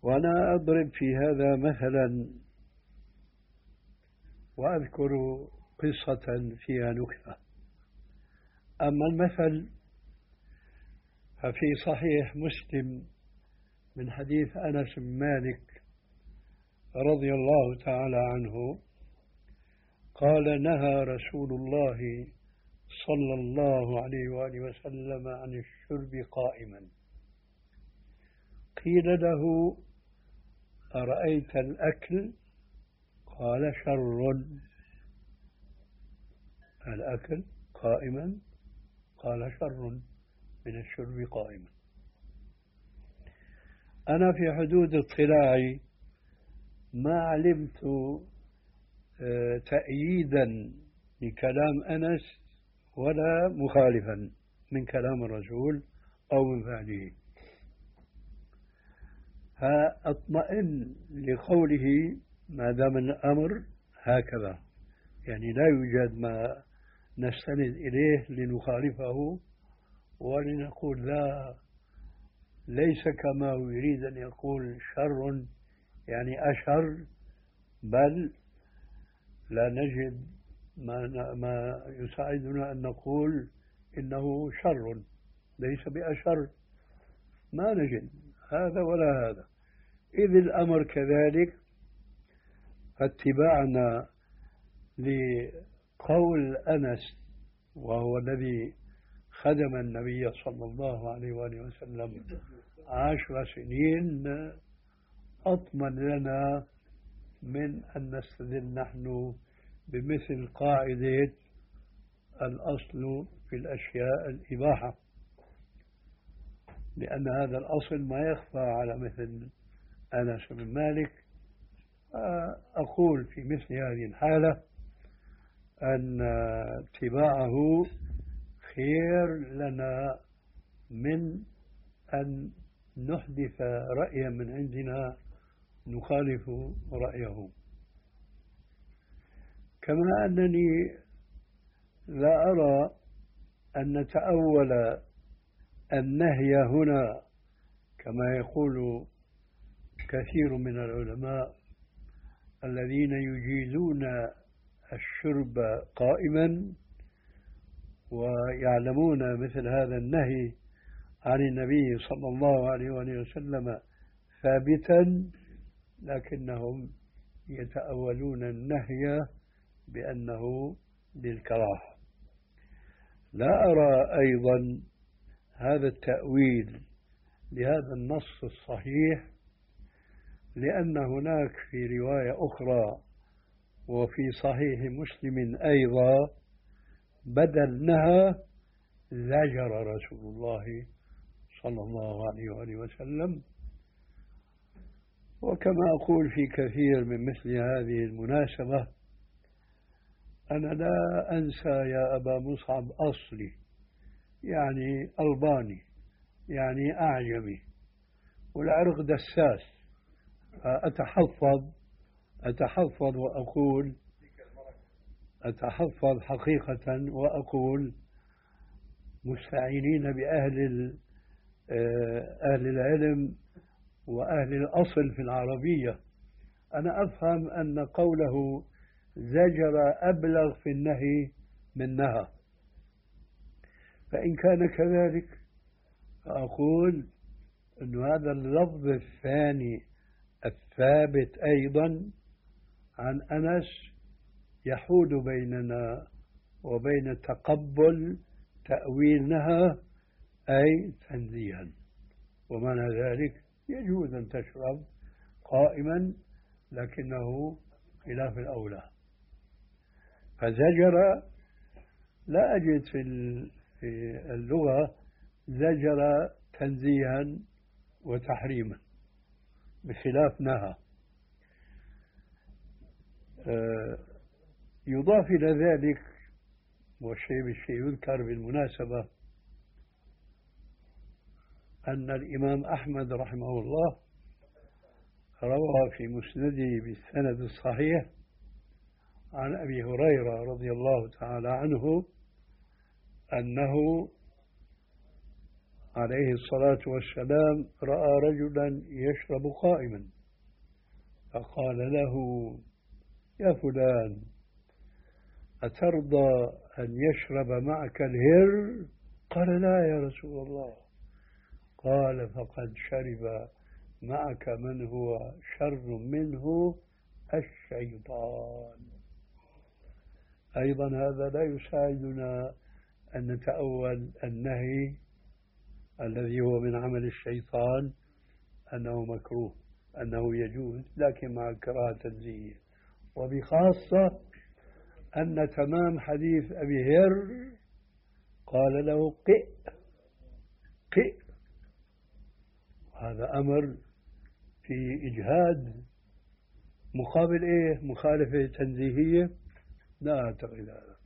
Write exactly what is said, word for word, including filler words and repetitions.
وأنا أضرب في هذا مثلا وأذكر قصة فيها نكتة. أما المثل ففي صحيح مسلم من حديث أنس بن مالك رضي الله تعالى عنه قال: نهى رسول الله صلى الله عليه وآله وسلم عن الشرب قائما. قيل له: أرأيت الأكل؟ قال: شر. الأكل قائما؟ قال: شر من الشرب قائما. أنا في حدود اطلاعي ما علمت تأييدا لكلام أنس ولا مخالفا من كلام الرسول أو من فعله، فأطمئن لقوله ما دام الأمر هكذا، يعني لا يوجد ما نستند إليه لنخالفه ولنقول لا ليس كما يريد أن يقول شر يعني أشر، بل لا نجد ما, ما يساعدنا أن نقول إنه شر ليس بأشر، ما نجد هذا ولا هذا. إذ الأمر كذلك فاتباعنا لقول أنس وهو الذي خدم النبي صلى الله عليه وآله وسلم عشر سنين أطمن لنا من أن نستدل نحن بمثل قاعدة الأصل في الأشياء الإباحة، لأن هذا الأصل ما يخفى على مثل أنس بن مالك. أقول في مثل هذه الحالة أن اتباعه خير لنا من أن نحدث رأيا من عندنا نخالف رأيه. كما أنني لا أرى أن نتأول النهي هنا كما يقول كثير من العلماء الذين يجيزون الشرب قائما ويعلمون مثل هذا النهي عن النبي صلى الله عليه وسلم ثابتا، لكنهم يتأولون النهي بأنه للكراهة. لا أرى أيضا هذا التأويل لهذا النص الصحيح، لأن هناك في رواية أخرى وفي صحيح مسلم أيضا بدل نهى زجر رسول الله صلى الله عليه وآله وسلم. وكما أقول في كثير من مثل هذه المناسبة أنا لا أنسى يا أبا مصعب أصلي، يعني ألباني يعني أعجمي والعرق دساس، أتحفظ أتحفظ وأقول أتحفظ حقيقة وأقول مستعينين بأهل أهل العلم وأهل الأصل في العربية. أنا أفهم أن قوله زجر أبلغ في النهي من نهى، فإن كان كذلك فأقول أن هذا اللفظ الثاني الثابت أيضا عن أنس يحول بيننا وبين تقبل تأويل نهى أي تنزيها، ومعنى ذلك يجوز أن تشرب قائما لكنه خلاف الأولى. فزجر لا أجد في اللغة زجر تنزيها وتحريما بخلاف نهى. يضاف إلى ذلك والشيء بالشيء يذكر بالمناسبة أن الإمام أحمد رحمه الله روى في مسنده بالسند الصحيح عن أبي هريرة رضي الله تعالى عنه أنه عليه الصلاة والسلام رأى رجلا يشرب قائما، فقال له: يا فلان، أترضى أن يشرب معك الهر؟ قال: لا يا رسول الله. قال: فقد شرب معك من هو شر منه، الشيطان. أيضا هذا لا يساعدنا أن نتأول النهي الذي هو من عمل الشيطان أنه مكروه، أنه يجوز، لكن مع الكراهة تنزيهية. وبخاصة أن تمام حديث أبي هر قال له: قئ قئ. هذا أمر في إجهاد مقابل إيه؟ مخالفة تنزيهية؟ لا أعتقد هذا.